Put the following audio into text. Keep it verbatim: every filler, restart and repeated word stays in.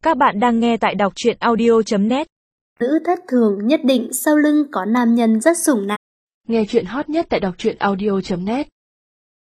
Các bạn đang nghe tại đọc truyện audio chấm net. Nữ thất thường nhất định sau lưng có nam nhân rất sủng nặng. Nghe chuyện hot nhất tại đọc truyện audio chấm net.